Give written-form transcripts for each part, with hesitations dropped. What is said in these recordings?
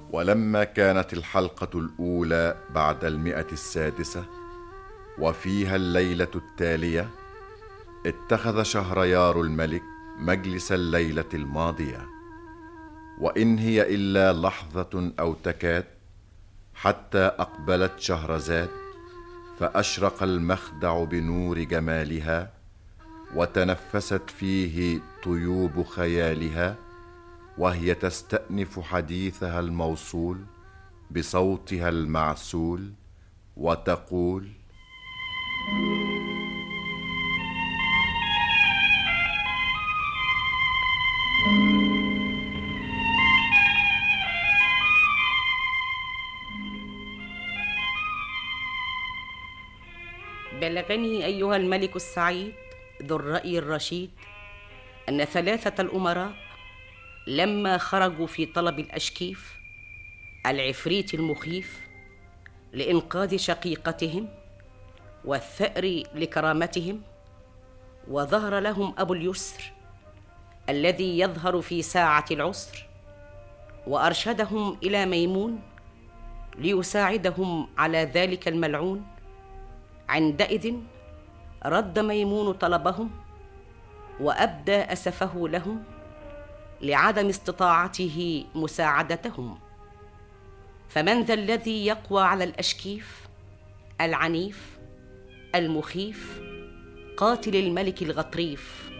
ولما كانت الحلقة الأولى بعد 106 وفيها الليلة التالية، اتخذ شهريار الملك مجلس الليلة الماضية، وإن هي إلا لحظة أو تكاد حتى أقبلت شهرزاد، فأشرق المخدع بنور جمالها، وتنفست فيه طيوب خيالها، وهي تستأنف حديثها الموصول بصوتها المعسول وتقول: بلغني أيها الملك السعيد ذو الرأي الرشيد أن 3 الأمراء لما خرجوا في طلب الأشكيف العفريت المخيف لإنقاذ شقيقتهم والثأر لكرامتهم، وظهر لهم أبو اليسر الذي يظهر في ساعة العسر، وأرشدهم إلى ميمون ليساعدهم على ذلك الملعون. عندئذ رد ميمون طلبهم وأبدى أسفه لهم لعدم استطاعته مساعدتهم. فمن ذا الذي يقوى على الأشكيف العنيف المخيف قاتل الملك الغطريف؟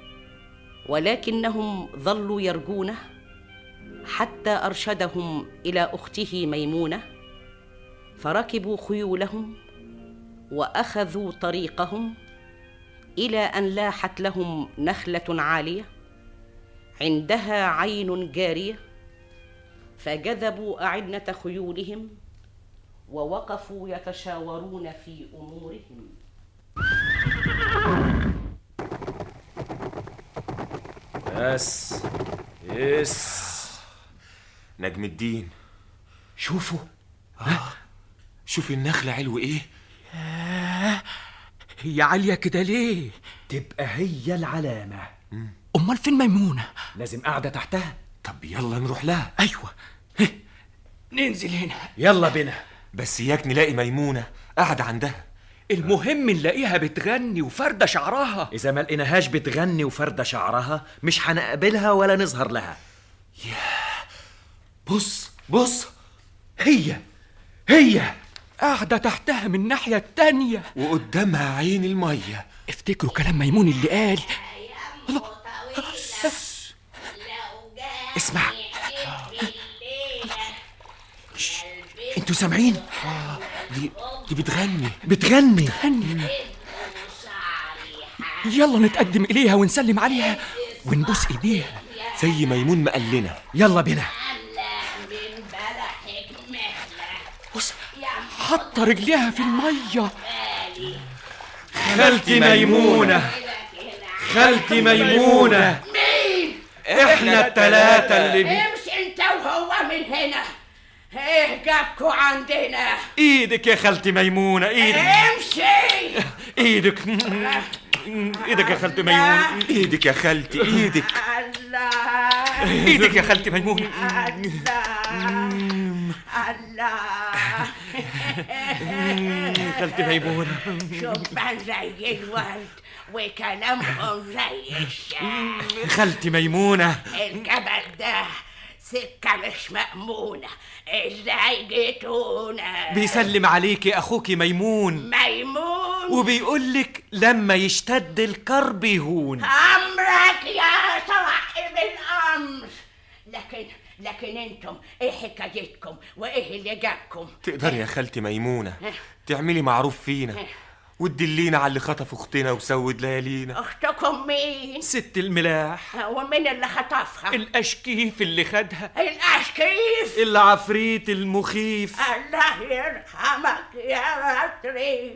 ولكنهم ظلوا يرجونه حتى أرشدهم إلى أخته ميمونة، فركبوا خيولهم وأخذوا طريقهم إلى أن لاحت لهم نخلة عالية عندها عين جارية، فجذبوا أعنة خيولهم ووقفوا يتشاورون في أمورهم. يس نجم الدين، شوفوا شوف النخلة علو ايه. هي عالية كده ليه؟ تبقى هي العلامة. أمال فين ميمونة؟ لازم قاعدة تحتها. طب يلا نروح لها. أيوة، ننزل هنا. يلا بينا. بس إياك نلاقي ميمونة قاعدة عندها. المهم نلاقيها بتغني وفردة شعرها. إذا ما لقيناهاش بتغني وفردة شعرها مش هنقابلها ولا نظهر لها. بص هي قاعدة تحتها من الناحية التانية وقدامها عين المية. افتكروا كلام ميمون اللي قال. الله. اسمع، انتوا سامعين؟ دي بتغني. يلا نتقدم إليها ونسلم عليها ونبوس إيديها زي ميمون ما قال لنا. يلا بينا. بص، حط رجليها في المية. خالتي ميمونة. مين؟ احنا الثلاثة اللي امشي انت وهو من هنا. ايه جابكوا عندنا؟ ايدك يا خالتي ميمونة، ايدك. امشي. ايدك يا خالتي ميمونة. ايدك يا خالتي، ايدك. الله. ايدك يا خالتي ميمونة. الله. خالتي ميمونة. شبان زي الورد وكلامهم زي الشمس. خالتي ميمونة، الجبل ده سكة مش مأمونة. ازاي جيتونا؟ بيسلم عليكي اخوكي ميمون، وبيقولك لما يشتد الكرب يهون. أمرك يا صاحب الأمر. لكن انتم ايه حكايتكم وايه اللي جابكم؟ تقدري يا خالتي ميمونة تعملي معروف فينا وتدلينا على اللي خطف اختنا وسود ليالينا. اختكم مين؟ ست الملاح. ومين اللي خطفها؟ الأشكيف اللي خدها. الأشكيف؟ العفريت المخيف. الله يرحمك يا مصري.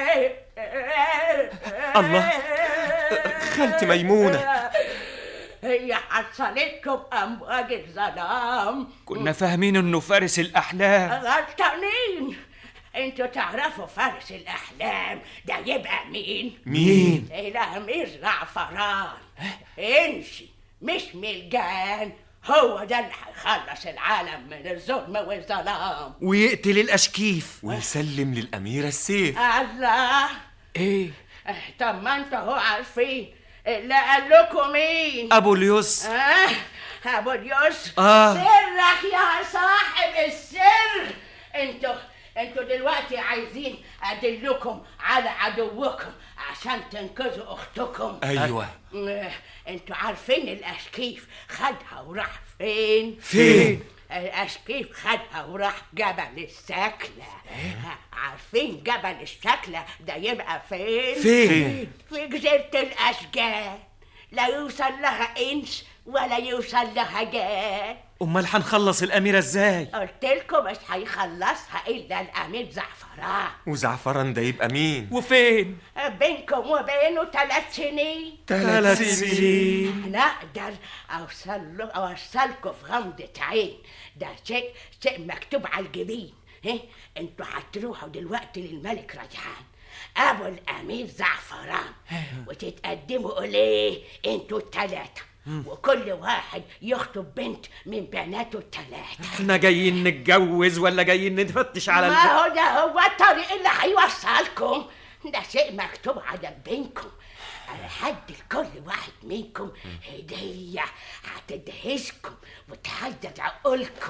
الله، خالتي ميمونة هي حصلتكم أمواج الظلام. كنا فاهمين انه فارس الأحلام. غلطانين. انتوا تعرفوا فارس الأحلام ده يبقى مين؟ مين؟ الأمير زعفران. انسي مش ملجان، هو ده اللي هيخلص العالم من الظلم والظلام ويقتل الأشكيف ويسلم للأميرة السيف. الله. ايه؟ طب ما انتوا هو عارفين اللي قال لكم مين؟ أبو اليوس. ابو اليوس. سرك يا صاحب السر. انتوا دلوقتي عايزين ادلكم على عدوكم عشان تنقذوا اختكم. ايوه. انتوا عارفين الاشكيف خدها وراح فين؟ الاشكيف خدها وراح جبل السكلة. عارفين جبل السكلة ده يبقى فين؟ في جزيرة الاشجار. لا يوصل لها انس ولا يوصل لها جان. أمال هنخلص الأميرة ازاي؟ قلتلكم مش هيخلصها إلا الأمير زعفران. وزعفران ده يبقى مين؟ وفين؟ بينكم وبينه 3 سنين. 3 سنين. أنا أقدر أوصلكم في غمضة عين. ده شيء مكتوب على الجبين. انتوا هتروحوا دلوقتي للملك ريحان أبو الأمير زعفران وتتقدموا إليه انتوا ال3 وكل واحد يخطب بنت من بناته ال3. احنا جايين نتجوز ولا جايين نتفتش على ما هو ده هو الطريق اللي هيوصلكم. ده شيء مكتوب على بينكم. هدي لكل واحد منكم هدية هتدهشكم وتهدد عقولكم.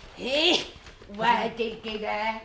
وادي الجبال.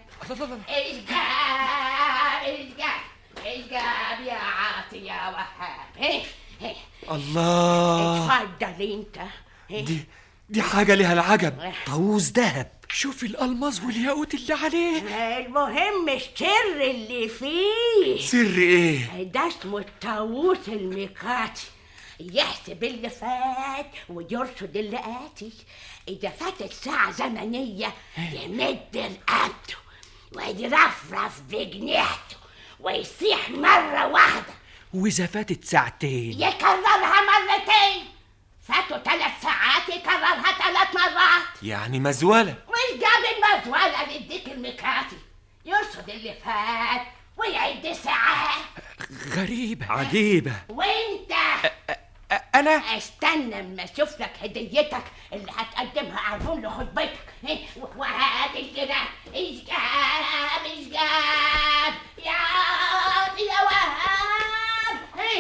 الجاب يا عاطي يا وهاب. الله. اتفضل انت. دي حاجة ليها العجب. طاووس ذهب. شوف الألماس والياقوت اللي عليه. المهم السر اللي فيه. سر ايه؟ ده اسمه الطاووس الميقاتي. يحسب اللي فات ويرصد اللي آتي. إذا فاتت ساعة زمنية يمد رقبته ويرفرف بجناحته ويصيح مرة واحدة. وإذا فاتت ساعتين يكررها مرتين. فاتوا 3 ساعات يكررها 3 مرات. يعني مزولة. مش جاب المزولة للديك الميقاتي. يرصد اللي فات ويعد ساعات. غريبة عجيبة. وانت أنا استنى اما اشوف لك هديتك اللي هتقدمها عربون لخطبتك. وهات الجناح. اسجاب يا وهاب.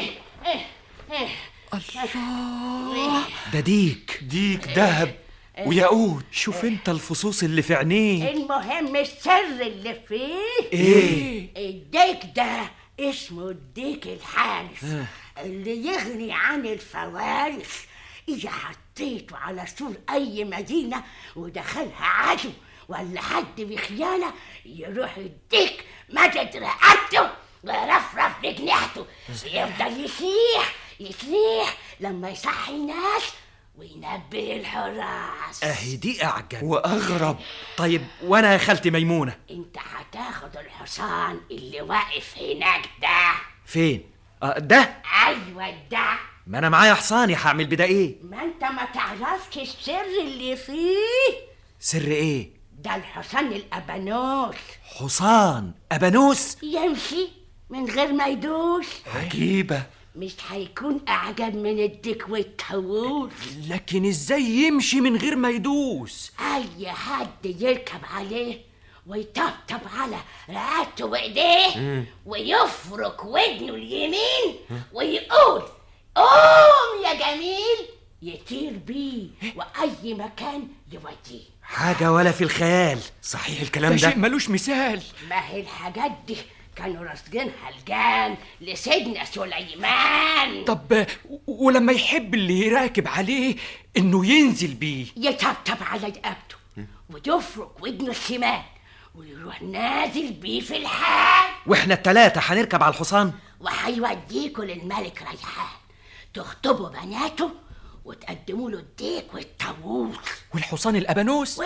الله. ده ديك دهب وياقوت. شوف انت الفصوص اللي في عينيه. المهم السر اللي فيه ايه؟ الديك ده اسمه الديك الحارس اللي يغني عن الفوارس. إذا حطيته على سور أي مدينة ودخلها عدو ولا حد بخيانة يروح الديك مدد رقبته ويرفرف بجناحته يفضل يسيح لما يصحي الناس وينبه الحراس. اهي دي اعجب واغرب. طيب وانا يا خالتي ميمونة؟ انت هتاخد الحصان اللي واقف هناك ده. فين؟ ده؟ ايوه ده. ما انا معايا حصاني، هعمل بده ايه؟ ما انت ما تعرفش السر اللي فيه. سر ايه؟ ده الحصان الابانوس. حصان ابانوس يمشي من غير ما يدوس. عجيبة. مش هيكون اعجب من الديك والطاووس. لكن ازاي يمشي من غير ما يدوس؟ اي حد يركب عليه ويطبطب على رقبته وايديه ويفرك ودنه اليمين ويقول قوم يا جميل يطير بيه واي مكان يوديه. حاجة ولا في الخيال. صحيح الكلام ده شيء ملوش مثال. ما هي الحاجات دي كانوا راسجينها الجان لسيدنا سليمان. طب ولما يحب اللي راكب عليه انه ينزل بيه يطبطب على رقبته ويفرك ودنه الشمال ويروح نازل بيه في الحال. واحنا ال3 هنركب على الحصان وهيوديكوا للملك ريحان تخطبوا بناته وتقدموا له الديك والطاووس والحصان الابانوس.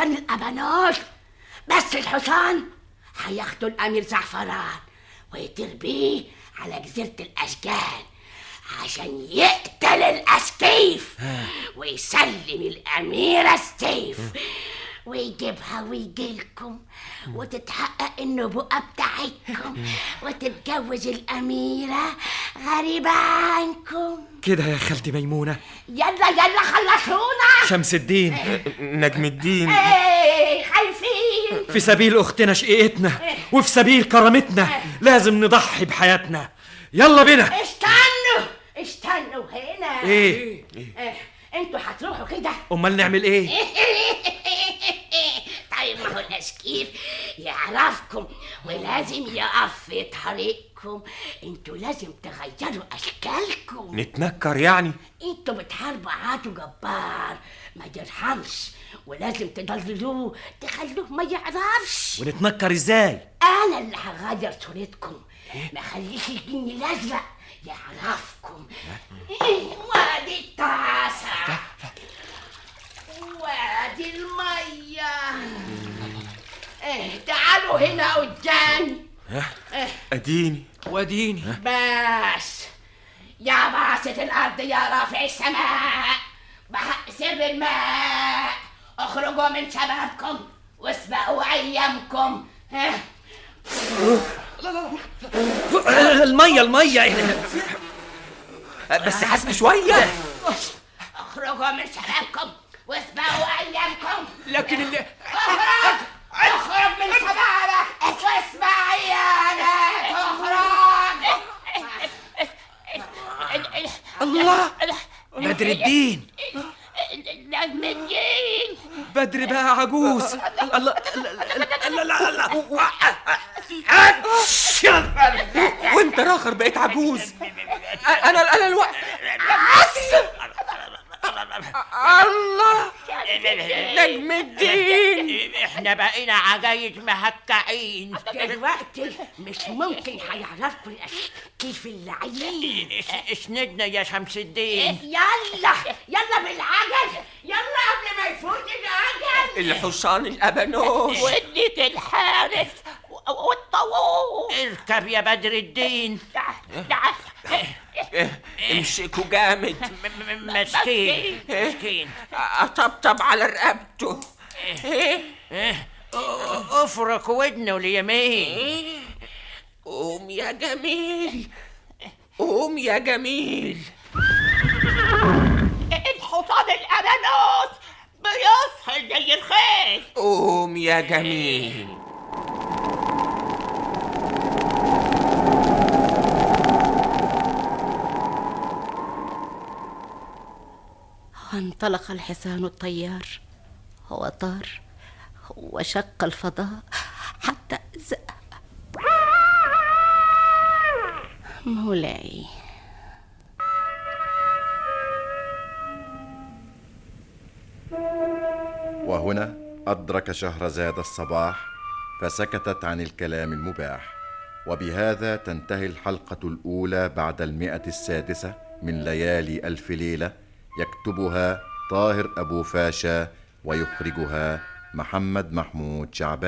بس الحصان هياخدوا الامير زعفران ويطير بيه على جزيرة الاشجان عشان يقتل الاشكيف ويسلم الاميرة السيف ويجيبها ويجيلكم وتتحقق النبوءة بتاعتكم وتتجوز الأميرة غريبة عنكم كده يا خالتي ميمونة. يلا يلا خلصونا. شمس الدين، نجم الدين، ايه خايفين؟ في سبيل أختنا شقيقتنا وفي سبيل كرامتنا لازم نضحي بحياتنا. يلا بينا. استنوا هنا. ايه؟ انتوا هتروحوا كده؟ امال نعمل ايه؟ طيب ما هو الاشكيف يعرفكم ولازم يقف في طريقكم. انتوا لازم تغيروا اشكالكم. نتنكر يعني؟ انتوا بتحاربوا عدو جبار ما يرحمش، ولازم تضللوه تخلوه ما يعرفش. ونتنكر ازاي؟ انا اللي هغير صورتكم، ما خليش الجن الازرق يعرفكم. وادي الطاسة وادي المية. تعالوا هنا قدامي. اديني وديني. بس يا باسط الارض يا رافع السماء بحق سر الماء، اخرجوا من شبابكم واسبقوا ايامكم. المية بس حسب شوية. اخرجوا من شبابكم واسبقوا ايامكم. لكن اللي اخرج من شبابك واسمع ايامك. اخرج. الله، بدر الدين، نجم الدين. بدر بقى عجوز. الله، وانت راخر بقيت عجوز. انا الوقت. الله، نجم الدين. احنا بقينا عجايز مهكعين دلوقتي، مش ممكن هيعرفكوا الاشكيف اللعين. اسندنا يا شمس الدين. يلا يلا بالعجل، يلا قبل ما يفوت العجل. الحصان الابانوس وديك الحارس والطاووس. اركب يا بدر الدين. امسكوا جامد. مسكين مسكين. اطبطب على رقبته. افرك ودنه اليمين. قوم يا جميل، قوم يا جميل. الحصان الابانوس بيصحى زي الخيل. قوم يا جميل. وانطلق الحصان الطيار وطار وشق الفضاء حتى مولاي. وهنا أدرك شهرزاد الصباح فسكتت عن الكلام المباح. وبهذا تنتهي الحلقة الأولى بعد 106 من ليالي ألف ليلة، يكتبها طاهر أبو فاشا ويخرجها محمد محمود شعبان.